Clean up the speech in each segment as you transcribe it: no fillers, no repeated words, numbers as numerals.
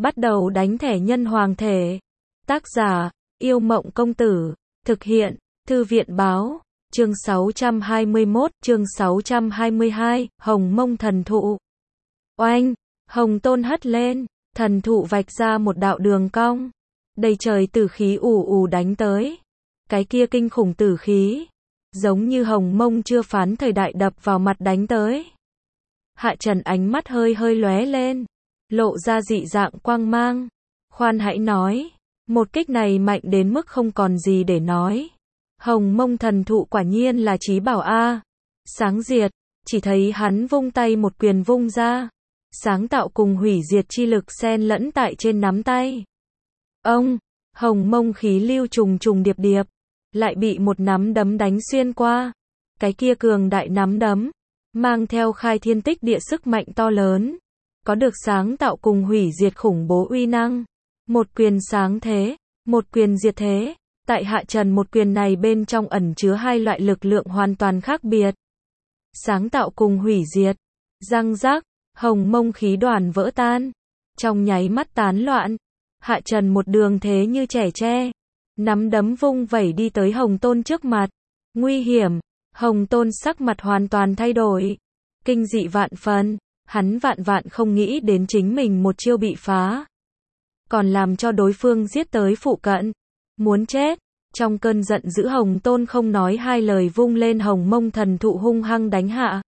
bắt đầu đánh thẻ nhân hoàng thể. Tác giả, Yêu Mộng Công Tử. Thực hiện, Thư viện Báo. Chương 621, chương 622, Hồng Mông Thần Thụ. Oanh, Hồng Tôn hất lên, thần thụ vạch ra một đạo đường cong. Đầy trời tử khí ù ù đánh tới. Cái kia kinh khủng tử khí, giống như hồng mông chưa phán thời đại đập vào mặt đánh tới. Hạ Trần ánh mắt hơi hơi lóe lên, lộ ra dị dạng quang mang. Khoan hãy nói, một kích này mạnh đến mức không còn gì để nói. Hồng Mông Thần Thụ quả nhiên là chí bảo a. Sáng diệt, chỉ thấy hắn vung tay một quyền vung ra, sáng tạo cùng hủy diệt chi lực xen lẫn tại trên nắm tay. Ông, hồng mông khí lưu trùng trùng điệp điệp, lại bị một nắm đấm đánh xuyên qua. Cái kia cường đại nắm đấm, mang theo khai thiên tích địa sức mạnh to lớn, có được sáng tạo cùng hủy diệt khủng bố uy năng. Một quyền sáng thế, một quyền diệt thế. Tại Hạ Trần một quyền này bên trong ẩn chứa hai loại lực lượng hoàn toàn khác biệt. Sáng tạo cùng hủy diệt. Răng rác, hồng mông khí đoàn vỡ tan, trong nháy mắt tán loạn. Hạ Trần một đường thế như trẻ tre, nắm đấm vung vẩy đi tới Hồng Tôn trước mặt. Nguy hiểm, Hồng Tôn sắc mặt hoàn toàn thay đổi, kinh dị vạn phần, hắn vạn vạn không nghĩ đến chính mình một chiêu bị phá, còn làm cho đối phương giết tới phụ cận, muốn chết. Trong cơn giận dữ Hồng Tôn không nói hai lời vung lên Hồng Mông Thần Thụ hung hăng đánh hạ,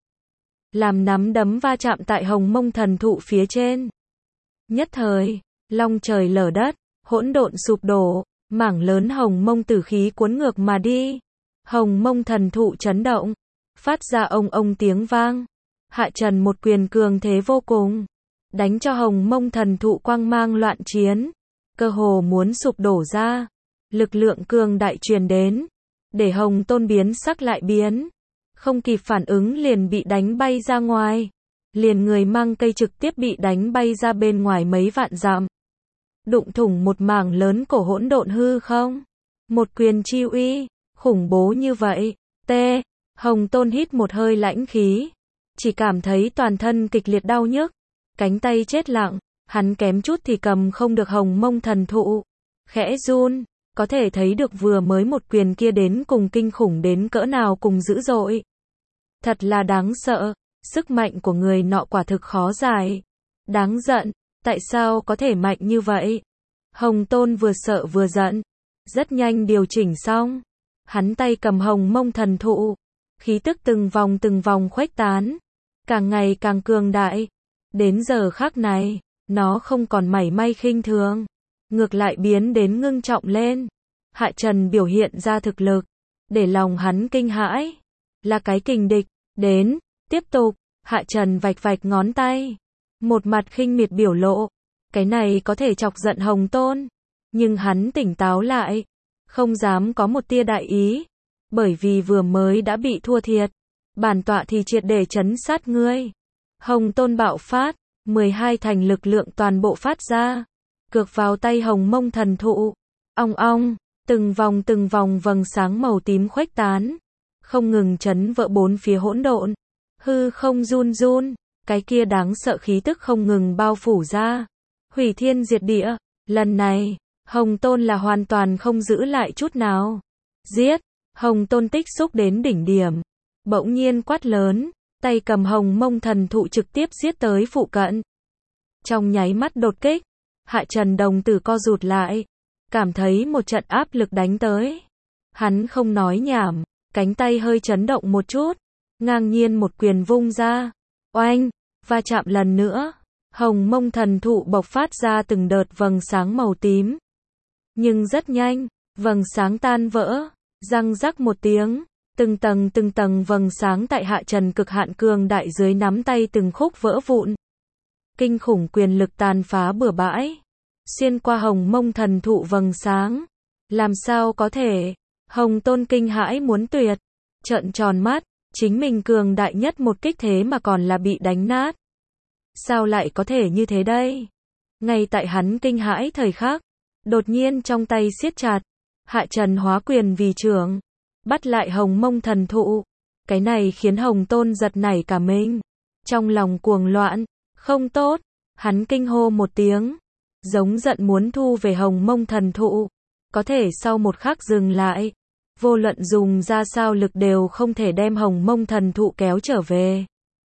làm nắm đấm va chạm tại Hồng Mông Thần Thụ phía trên. Nhất thời, long trời lở đất, hỗn độn sụp đổ, mảng lớn hồng mông tử khí cuốn ngược mà đi. Hồng Mông Thần Thụ chấn động, phát ra ông tiếng vang. Hạ Trần một quyền cường thế vô cùng, đánh cho Hồng Mông Thần Thụ quang mang loạn chiến, cơ hồ muốn sụp đổ ra. Lực lượng cường đại truyền đến, để Hồng Tôn biến sắc lại biến, không kịp phản ứng liền bị đánh bay ra ngoài, liền người mang cây trực tiếp bị đánh bay ra bên ngoài mấy vạn dặm, đụng thủng một mảng lớn cổ hỗn độn hư không. Một quyền chi uy khủng bố như vậy. Hồng Tôn hít một hơi lãnh khí, chỉ cảm thấy toàn thân kịch liệt đau nhức, cánh tay chết lặng, hắn kém chút thì cầm không được Hồng Mông Thần Thụ, khẽ run. Có thể thấy được vừa mới một quyền kia đến cùng kinh khủng đến cỡ nào cùng dữ dội. Thật là đáng sợ, sức mạnh của người nọ quả thực khó giải. Đáng giận, tại sao có thể mạnh như vậy? Hồng Tôn vừa sợ vừa giận, rất nhanh điều chỉnh xong. Hắn tay cầm Hồng Mông Thần Thụ, khí tức từng vòng khuếch tán, càng ngày càng cường đại. Đến giờ khắc này, nó không còn mảy may khinh thường, ngược lại biến đến ngưng trọng lên. Hạ Trần biểu hiện ra thực lực, để lòng hắn kinh hãi, là cái kình địch. Đến, tiếp tục. Hạ Trần vạch ngón tay, một mặt khinh miệt biểu lộ. Cái này có thể chọc giận Hồng Tôn, nhưng hắn tỉnh táo lại, không dám có một tia đại ý, bởi vì vừa mới đã bị thua thiệt, bản tọa thì triệt để trấn sát ngươi. Hồng Tôn bạo phát, 12 thành lực lượng toàn bộ phát ra, cược vào tay Hồng Mông Thần Thụ. Ong ong, từng vòng vầng sáng màu tím khuếch tán, không ngừng chấn vỡ bốn phía hỗn độn. Hư không run run, cái kia đáng sợ khí tức không ngừng bao phủ ra, hủy thiên diệt địa. Lần này, Hồng Tôn là hoàn toàn không giữ lại chút nào. Giết! Hồng Tôn tích xúc đến đỉnh điểm, bỗng nhiên quát lớn, tay cầm Hồng Mông Thần Thụ trực tiếp giết tới phụ cận. Trong nháy mắt đột kích, Hạ Trần đồng tử co rụt lại, cảm thấy một trận áp lực đánh tới. Hắn không nói nhảm, cánh tay hơi chấn động một chút, ngang nhiên một quyền vung ra. Oanh, va chạm lần nữa, Hồng Mông Thần Thụ bộc phát ra từng đợt vầng sáng màu tím. Nhưng rất nhanh, vầng sáng tan vỡ, răng rắc một tiếng, từng tầng vầng sáng tại Hạ Trần cực hạn cường đại dưới nắm tay từng khúc vỡ vụn. Kinh khủng quyền lực tàn phá bừa bãi, xuyên qua Hồng Mông Thần Thụ vầng sáng. Làm sao có thể? Hồng Tôn kinh hãi muốn tuyệt, trợn tròn mắt, chính mình cường đại nhất một kích thế mà còn là bị đánh nát. Sao lại có thể như thế đây? Ngay tại hắn kinh hãi thời khắc, đột nhiên trong tay siết chặt, Hạ Trần hóa quyền vì trưởng, bắt lại Hồng Mông Thần Thụ. Cái này khiến Hồng Tôn giật nảy cả mình, trong lòng cuồng loạn, không tốt, hắn kinh hô một tiếng, giống giận muốn thu về hồng mông thần thụ. Có thể sau một khắc dừng lại. Vô luận dùng ra sao lực đều không thể đem hồng mông thần thụ kéo trở về.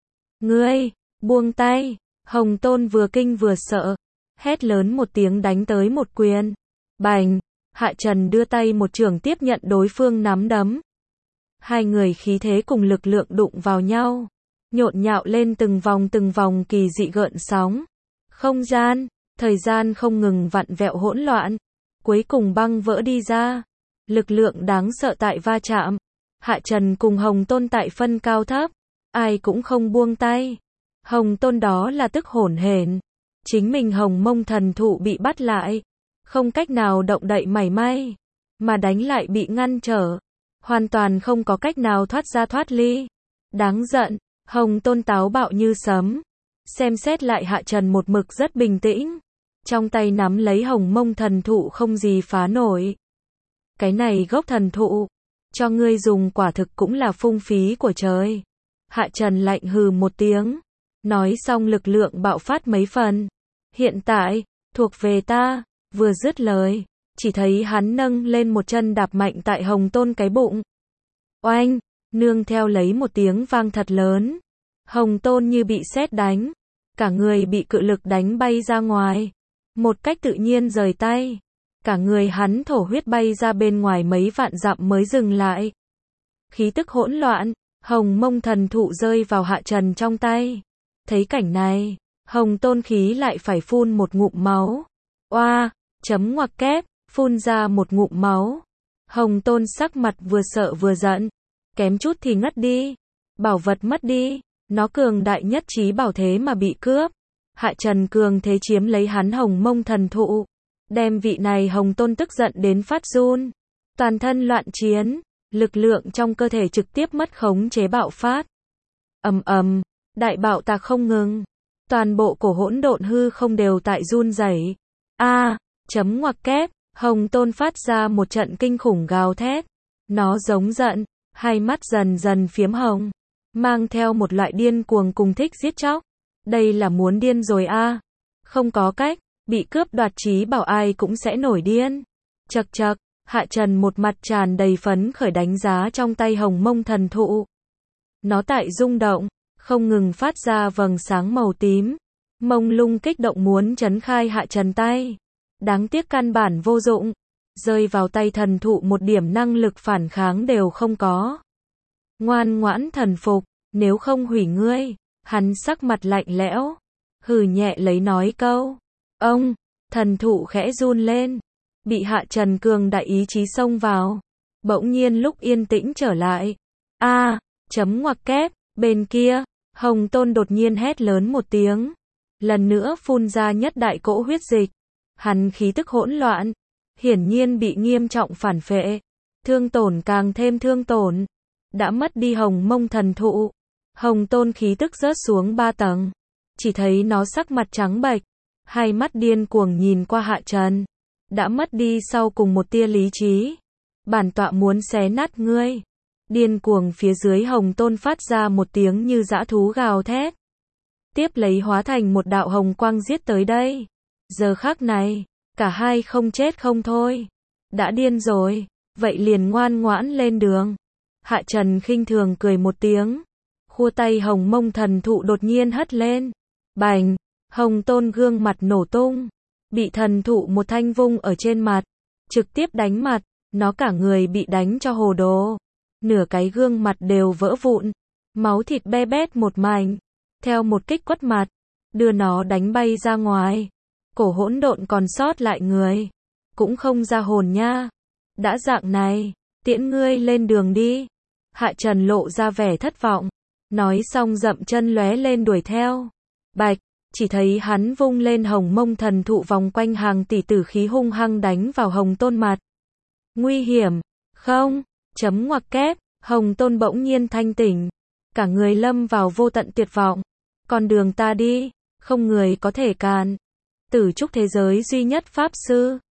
Ngươi, buông tay. Hồng Tôn vừa kinh vừa sợ. Hét lớn một tiếng đánh tới một quyền. Bành, Hạ Trần đưa tay một chưởng tiếp nhận đối phương nắm đấm. Hai người khí thế cùng lực lượng đụng vào nhau. Nhộn nhạo lên từng vòng kỳ dị gợn sóng. Không gian, thời gian không ngừng vặn vẹo hỗn loạn. Cuối cùng băng vỡ đi ra. Lực lượng đáng sợ tại va chạm. Hạ Trần cùng Hồng Tôn tại phân cao thấp. Ai cũng không buông tay. Hồng Tôn đó là tức hổn hển. Chính mình hồng mông thần thụ bị bắt lại. Không cách nào động đậy mảy may. Mà đánh lại bị ngăn trở. Hoàn toàn không có cách nào thoát ra thoát ly. Đáng giận. Hồng Tôn táo bạo như sấm. Xem xét lại Hạ Trần một mực rất bình tĩnh. Trong tay nắm lấy hồng mông thần thụ không gì phá nổi. Cái này gốc thần thụ. Cho ngươi dùng quả thực cũng là phung phí của trời. Hạ Trần lạnh hừ một tiếng. Nói xong lực lượng bạo phát mấy phần. Hiện tại, thuộc về ta. Vừa dứt lời. Chỉ thấy hắn nâng lên một chân đạp mạnh tại Hồng Tôn cái bụng. Oanh, nương theo lấy một tiếng vang thật lớn. Hồng Tôn như bị sét đánh. Cả người bị cự lực đánh bay ra ngoài. Một cách tự nhiên rời tay. Cả người hắn thổ huyết bay ra bên ngoài mấy vạn dặm mới dừng lại. Khí tức hỗn loạn, hồng mông thần thụ rơi vào Hạ Trần trong tay. Thấy cảnh này, Hồng Tôn khí lại phải phun một ngụm máu. Oa, chấm ngoặc kép, phun ra một ngụm máu. Hồng Tôn sắc mặt vừa sợ vừa giận. Kém chút thì ngất đi. Bảo vật mất đi. Nó cường đại nhất trí bảo thế mà bị cướp. Hạ Trần cường thế chiếm lấy hắn hồng mông thần thụ. Đem vị này Hồng Tôn tức giận đến phát run. Toàn thân loạn chiến. Lực lượng trong cơ thể trực tiếp mất khống chế bạo phát. Ầm ầm, đại bạo tạc không ngừng. Toàn bộ cổ hỗn độn hư không đều tại run rẩy. A, chấm ngoặc kép, Hồng Tôn phát ra một trận kinh khủng gào thét. Nó giống giận, hai mắt dần dần phiếm hồng, mang theo một loại điên cuồng cùng thích giết chóc. Đây là muốn điên rồi a. Không có cách, bị cướp đoạt trí bảo ai cũng sẽ nổi điên. Chậc chậc, Hạ Trần một mặt tràn đầy phấn khởi đánh giá trong tay hồng mông thần thụ. Nó tại rung động, không ngừng phát ra vầng sáng màu tím. Mông lung kích động muốn chấn khai Hạ Trần tay. Đáng tiếc căn bản vô dụng. Rơi vào tay thần thụ một điểm năng lực phản kháng đều không có. Ngoan ngoãn thần phục, nếu không hủy ngươi. Hắn sắc mặt lạnh lẽo. Hừ nhẹ lấy nói câu. Ông, thần thụ khẽ run lên. Bị Hạ Trần cường đại ý chí xông vào. Bỗng nhiên lúc yên tĩnh trở lại. A, chấm ngoặc kép, bên kia, Hồng Tôn đột nhiên hét lớn một tiếng. Lần nữa phun ra nhất đại cỗ huyết dịch. Hắn khí tức hỗn loạn. Hiển nhiên bị nghiêm trọng phản phệ. Thương tổn càng thêm thương tổn. Đã mất đi hồng mông thần thụ. Hồng Tôn khí tức rớt xuống 3 tầng. Chỉ thấy nó sắc mặt trắng bệch. Hai mắt điên cuồng nhìn qua Hạ Trần. Đã mất đi sau cùng một tia lý trí. Bản tọa muốn xé nát ngươi. Điên cuồng phía dưới Hồng Tôn phát ra một tiếng như dã thú gào thét. Tiếp lấy hóa thành một đạo hồng quang giết tới đây. Giờ khắc này, cả hai không chết không thôi. Đã điên rồi, vậy liền ngoan ngoãn lên đường. Hạ Trần khinh thường cười một tiếng. Khua tay hồng mông thần thụ đột nhiên hất lên. Bành, Hồng Tôn gương mặt nổ tung. Bị thần thụ một thanh vung ở trên mặt. Trực tiếp đánh mặt, nó cả người bị đánh cho hồ đồ. Nửa cái gương mặt đều vỡ vụn. Máu thịt be bét một mảnh. Theo một kích quất mặt, đưa nó đánh bay ra ngoài. Cổ hỗn độn còn sót lại người. Cũng không ra hồn nha. Đã dạng này, tiễn ngươi lên đường đi. Hạ Trần lộ ra vẻ thất vọng. Nói xong dậm chân lóe lên đuổi theo. Bạch, chỉ thấy hắn vung lên hồng mông thần thụ vòng quanh hàng tỷ tử khí hung hăng đánh vào Hồng Tôn mặt. Nguy hiểm, không, chấm ngoặc kép, Hồng Tôn bỗng nhiên thanh tỉnh. Cả người lâm vào vô tận tuyệt vọng. Con đường ta đi, không người có thể cản. Tử trúc thế giới duy nhất pháp sư.